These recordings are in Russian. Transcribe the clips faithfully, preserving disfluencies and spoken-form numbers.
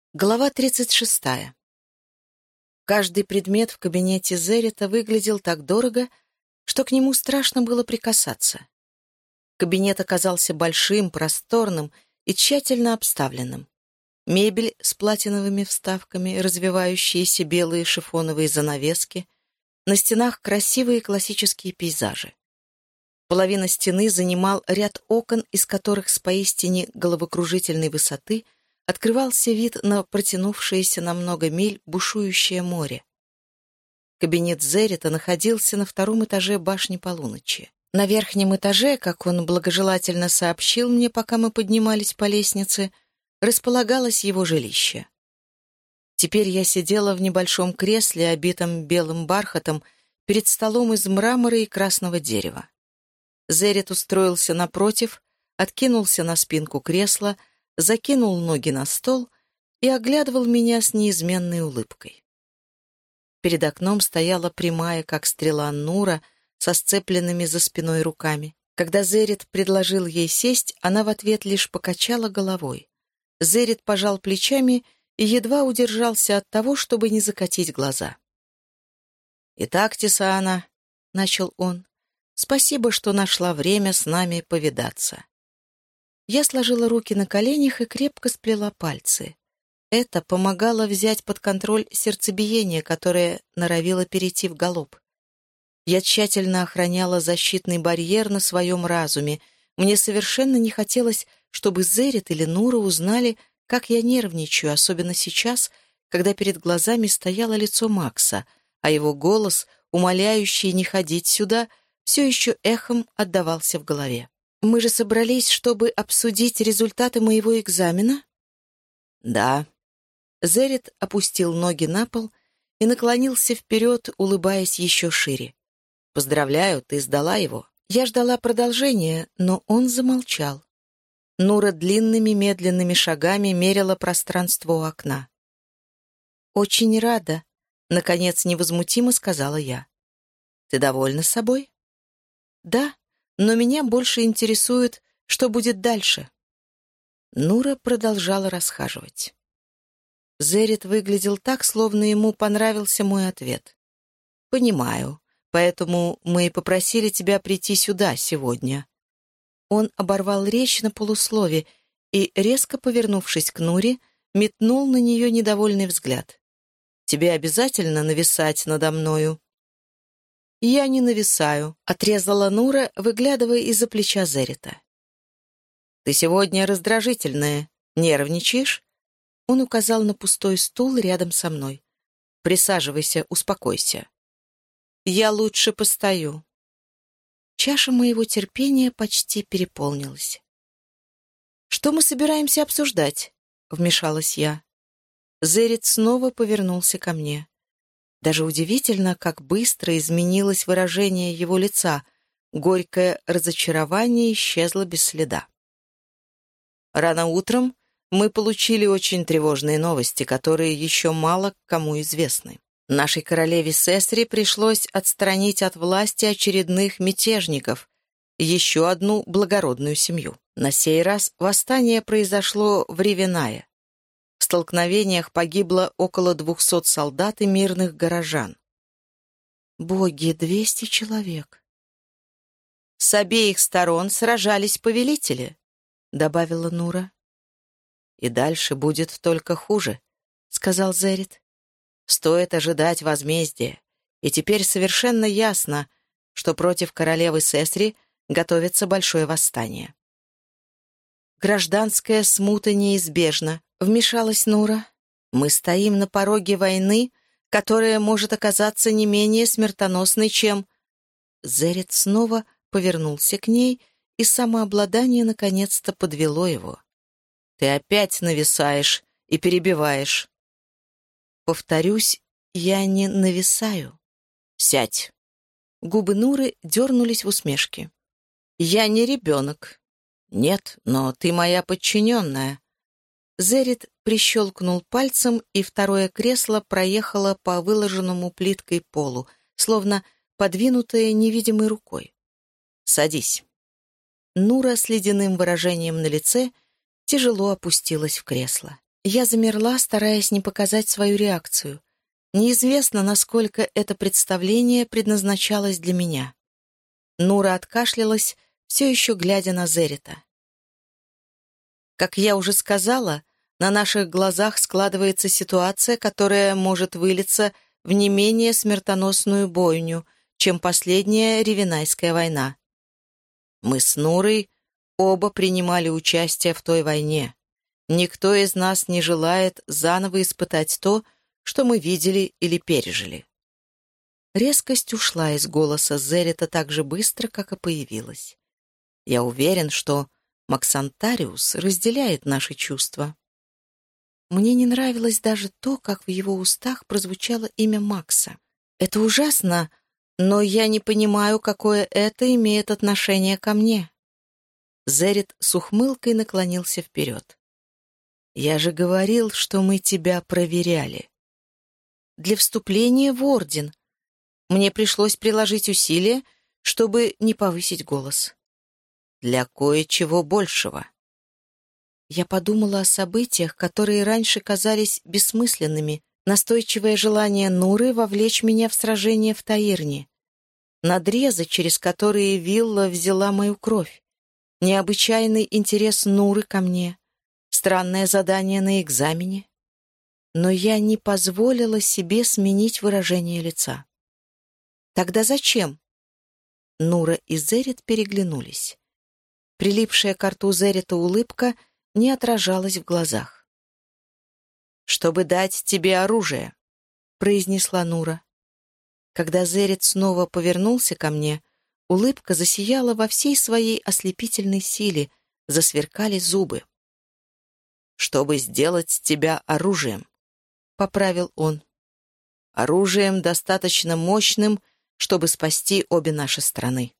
Глава тридцать шестая. Каждый предмет в кабинете Зерита выглядел так дорого, что к нему страшно было прикасаться. Кабинет оказался большим, просторным и тщательно обставленным. Мебель с платиновыми вставками, развивающиеся белые шифоновые занавески, на стенах красивые классические пейзажи. Половина стены занимал ряд окон, из которых с поистине головокружительной высоты открывался вид на протянувшееся на много миль бушующее море. Кабинет Зерита находился на втором этаже башни полуночи. На верхнем этаже, как он благожелательно сообщил мне, пока мы поднимались по лестнице, располагалось его жилище. Теперь я сидела в небольшом кресле, обитом белым бархатом, перед столом из мрамора и красного дерева. Зерит устроился напротив, откинулся на спинку кресла, закинул ноги на стол и оглядывал меня с неизменной улыбкой. Перед окном стояла прямая, как стрела, Нура со сцепленными за спиной руками. Когда Зерит предложил ей сесть, она в ответ лишь покачала головой. Зерит пожал плечами и едва удержался от того, чтобы не закатить глаза. «Итак, Тисана», — начал он, — «спасибо, что нашла время с нами повидаться». Я сложила руки на коленях и крепко сплела пальцы. Это помогало взять под контроль сердцебиение, которое норовило перейти в галоп. Я тщательно охраняла защитный барьер на своем разуме. Мне совершенно не хотелось, чтобы Зерит или Нура узнали, как я нервничаю, особенно сейчас, когда перед глазами стояло лицо Макса, а его голос, умоляющий не ходить сюда, все еще эхом отдавался в голове. «Мы же собрались, чтобы обсудить результаты моего экзамена?» «Да». Зерит опустил ноги на пол и наклонился вперед, улыбаясь еще шире. «Поздравляю, ты сдала его». Я ждала продолжения, но он замолчал. Нура длинными медленными шагами мерила пространство у окна. «Очень рада», — наконец невозмутимо сказала я. «Ты довольна собой?» «Да, но меня больше интересует, что будет дальше». Нура продолжала расхаживать. Зерит выглядел так, словно ему понравился мой ответ. «Понимаю, поэтому мы и попросили тебя прийти сюда сегодня». Он оборвал речь на полуслове и, резко повернувшись к Нуре, метнул на нее недовольный взгляд. «Тебе обязательно нависать надо мною?» «Я не нависаю», — отрезала Нура, выглядывая из-за плеча Зерита. «Ты сегодня раздражительная. Нервничаешь?» Он указал на пустой стул рядом со мной. «Присаживайся, успокойся». «Я лучше постою». Чаша моего терпения почти переполнилась. «Что мы собираемся обсуждать?» — вмешалась я. Зерит снова повернулся ко мне. Даже удивительно, как быстро изменилось выражение его лица. Горькое разочарование исчезло без следа. «Рано утром мы получили очень тревожные новости, которые еще мало кому известны. Нашей королеве Сесри пришлось отстранить от власти очередных мятежников, еще одну благородную семью. На сей раз восстание произошло в Ривенае. В столкновениях погибло около двухсот солдат и мирных горожан. Боги, двести человек. «С обеих сторон сражались повелители», — добавила Нура. «И дальше будет только хуже», — сказал Зерит. «Стоит ожидать возмездия, и теперь совершенно ясно, что против королевы Сесри готовится большое восстание». «Гражданская смута неизбежна», — вмешалась Нура. «Мы стоим на пороге войны, которая может оказаться не менее смертоносной, чем...» Зерит снова повернулся к ней, и самообладание наконец-то подвело его. «Ты опять нависаешь и перебиваешь». «Повторюсь, я не нависаю». «Сядь». Губы Нуры дернулись в усмешке. «Я не ребенок». «Нет, но ты моя подчиненная». Зерит прищелкнул пальцем, и второе кресло проехало по выложенному плиткой полу, словно подвинутое невидимой рукой. «Садись». Нура с ледяным выражением на лице тяжело опустилась в кресло. Я замерла, стараясь не показать свою реакцию. Неизвестно, насколько это представление предназначалось для меня. Нура откашлялась, все еще глядя на Зерита. Как я уже сказала, на наших глазах складывается ситуация, которая может вылиться в не менее смертоносную бойню, чем последняя Ревенайская война. Мы с Нурой оба принимали участие в той войне. Никто из нас не желает заново испытать то, что мы видели или пережили. Резкость ушла из голоса Зерита так же быстро, как и появилась. Я уверен, что Максантариус разделяет наши чувства. Мне не нравилось даже то, как в его устах прозвучало имя Макса. Это ужасно, но я не понимаю, какое это имеет отношение ко мне. Зерит с ухмылкой наклонился вперед. Я же говорил, что мы тебя проверяли. Для вступления в орден. Мне пришлось приложить усилия, чтобы не повысить голос. Для кое-чего большего. Я подумала о событиях, которые раньше казались бессмысленными, настойчивое желание Нуры вовлечь меня в сражение в Таирне, надрезы, через которые Вилла взяла мою кровь, необычайный интерес Нуры ко мне, странное задание на экзамене. Но я не позволила себе сменить выражение лица. Тогда зачем? Нура и Зерит переглянулись. Прилипшая к рту Зерита улыбка не отражалась в глазах. «Чтобы дать тебе оружие», — произнесла Нура. Когда Зерит снова повернулся ко мне, улыбка засияла во всей своей ослепительной силе, засверкали зубы. «Чтобы сделать тебя оружием», — поправил он. «Оружием достаточно мощным, чтобы спасти обе наши страны».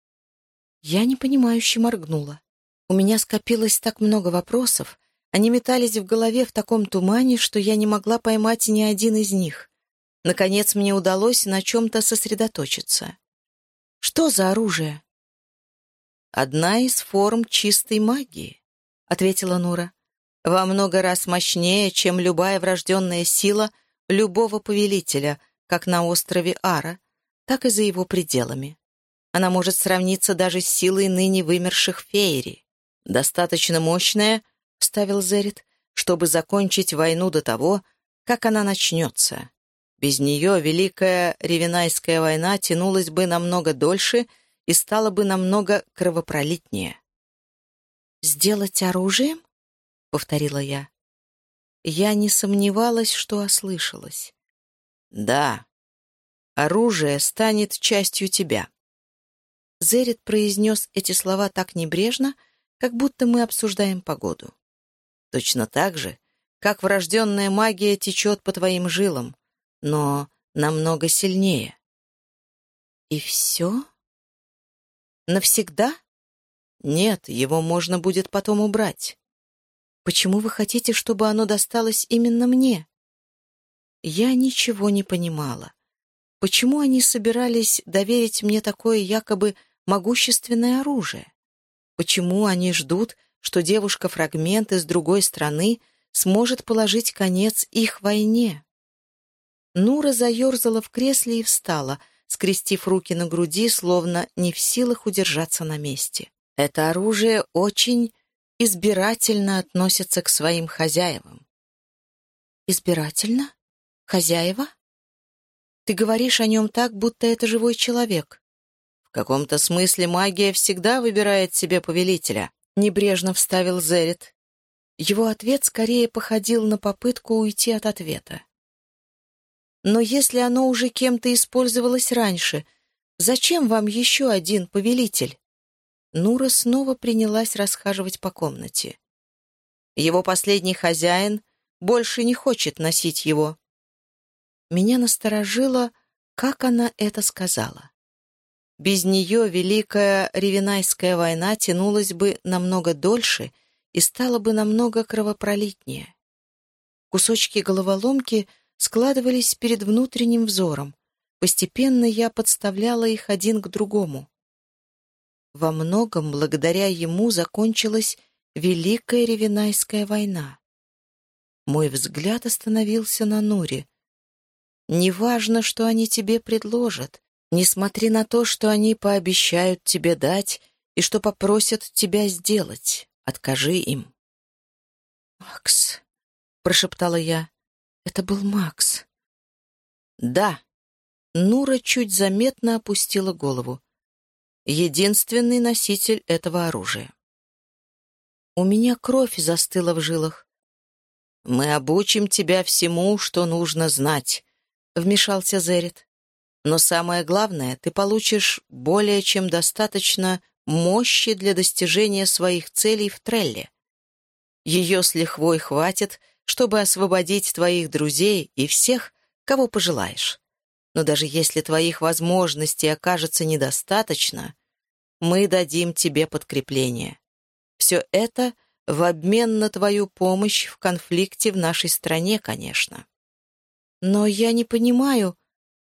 Я непонимающе моргнула. У меня скопилось так много вопросов, они метались в голове в таком тумане, что я не могла поймать ни один из них. Наконец мне удалось на чем-то сосредоточиться. «Что за оружие?» «Одна из форм чистой магии», — ответила Нура. «Во много раз мощнее, чем любая врожденная сила любого повелителя, как на острове Ара, так и за его пределами. Она может сравниться даже с силой ныне вымерших феерий. Достаточно мощная, — вставил Зерит, — чтобы закончить войну до того, как она начнется. Без нее Великая Ревенайская война тянулась бы намного дольше и стала бы намного кровопролитнее. «Сделать оружием?» — повторила я. Я не сомневалась, что ослышалась. «Да, оружие станет частью тебя». Зерит произнес эти слова так небрежно, как будто мы обсуждаем погоду. «Точно так же, как врожденная магия течет по твоим жилам, но намного сильнее». «И все? Навсегда?» «Нет, его можно будет потом убрать». «Почему вы хотите, чтобы оно досталось именно мне?» Я ничего не понимала. Почему они собирались доверить мне такое якобы могущественное оружие? Почему они ждут, что девушка-фрагмент из другой страны сможет положить конец их войне? Нура заерзала в кресле и встала, скрестив руки на груди, словно не в силах удержаться на месте. Это оружие очень избирательно относится к своим хозяевам. Избирательно? Хозяева? Ты говоришь о нем так, будто это живой человек. В каком-то смысле магия всегда выбирает себе повелителя, небрежно вставил Зерит. Его ответ скорее походил на попытку уйти от ответа. Но если оно уже кем-то использовалось раньше, зачем вам еще один повелитель? Нура снова принялась расхаживать по комнате. Его последний хозяин больше не хочет носить его. Меня насторожило, как она это сказала. Без нее Великая Ревенайская война тянулась бы намного дольше и стала бы намного кровопролитнее. Кусочки головоломки складывались перед внутренним взором. Постепенно я подставляла их один к другому. Во многом благодаря ему закончилась Великая Ревенайская война. Мой взгляд остановился на Нуре. «Неважно, что они тебе предложат. Не смотри на то, что они пообещают тебе дать и что попросят тебя сделать. Откажи им». «Макс», — прошептала я. «Это был Макс». «Да». Нура чуть заметно опустила голову. «Единственный носитель этого оружия». У меня кровь застыла в жилах. «Мы обучим тебя всему, что нужно знать», — вмешался Зерет. «Но самое главное, ты получишь более чем достаточно мощи для достижения своих целей в Трелле. Ее с лихвой хватит, чтобы освободить твоих друзей и всех, кого пожелаешь. Но даже если твоих возможностей окажется недостаточно, мы дадим тебе подкрепление. Все это в обмен на твою помощь в конфликте в нашей стране, конечно». «Но я не понимаю...»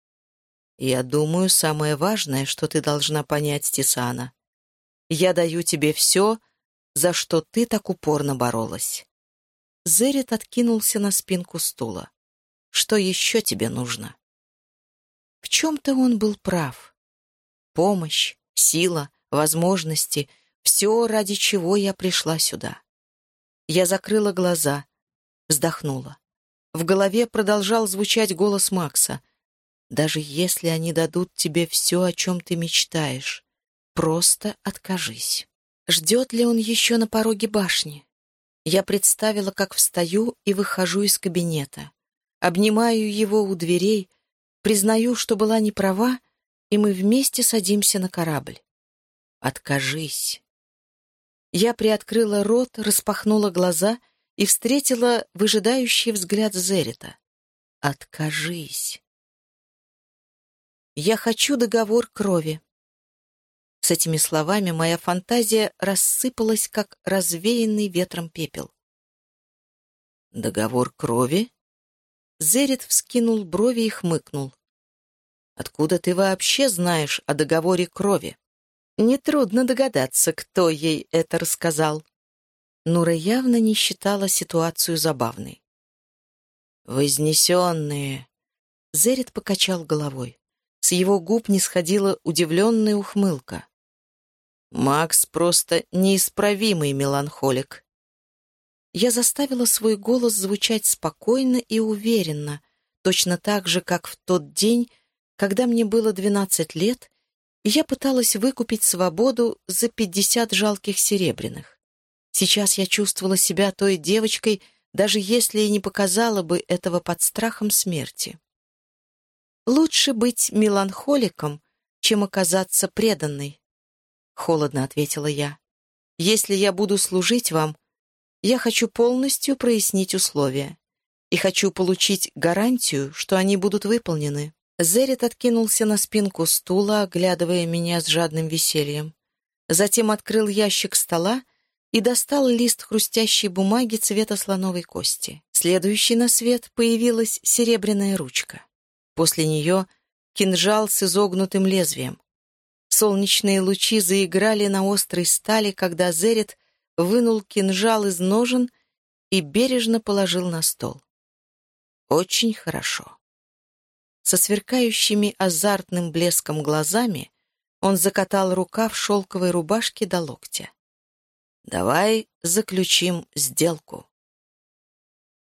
«Я думаю, самое важное, что ты должна понять, Тисана. Я даю тебе все, за что ты так упорно боролась». Зерет откинулся на спинку стула. «Что еще тебе нужно?» В чем-то он был прав. Помощь, сила, возможности — все, ради чего я пришла сюда. Я закрыла глаза, вздохнула. В голове продолжал звучать голос Макса. «Даже если они дадут тебе все, о чем ты мечтаешь, просто откажись». Ждет ли он еще на пороге башни? Я представила, как встаю и выхожу из кабинета. Обнимаю его у дверей, признаю, что была не права, и мы вместе садимся на корабль. «Откажись». Я приоткрыла рот, распахнула глаза и встретила выжидающий взгляд Зерета. «Откажись». «Я хочу договор крови». С этими словами моя фантазия рассыпалась, как развеянный ветром пепел. «Договор крови?» Зерет вскинул брови и хмыкнул. «Откуда ты вообще знаешь о договоре крови?» Нетрудно догадаться, кто ей это рассказал. Нура явно не считала ситуацию забавной. «Вознесенные!» Зерет покачал головой. С его губ не сходила удивленная ухмылка. «Макс просто неисправимый меланхолик». Я заставила свой голос звучать спокойно и уверенно, точно так же, как в тот день, когда мне было двенадцать лет, и я пыталась выкупить свободу за пятьдесят жалких серебряных. Сейчас я чувствовала себя той девочкой, даже если и не показала бы этого под страхом смерти. «Лучше быть меланхоликом, чем оказаться преданной», — холодно ответила я. «Если я буду служить вам, я хочу полностью прояснить условия и хочу получить гарантию, что они будут выполнены». Зерет откинулся на спинку стула, оглядывая меня с жадным весельем. Затем открыл ящик стола и достал лист хрустящей бумаги цвета слоновой кости. Следующей на свет появилась серебряная ручка. После нее кинжал с изогнутым лезвием. Солнечные лучи заиграли на острой стали, когда Зерет вынул кинжал из ножен и бережно положил на стол. Очень хорошо. Со сверкающими азартным блеском глазами он закатал рукав шелковой рубашки до локтя. «Давай заключим сделку».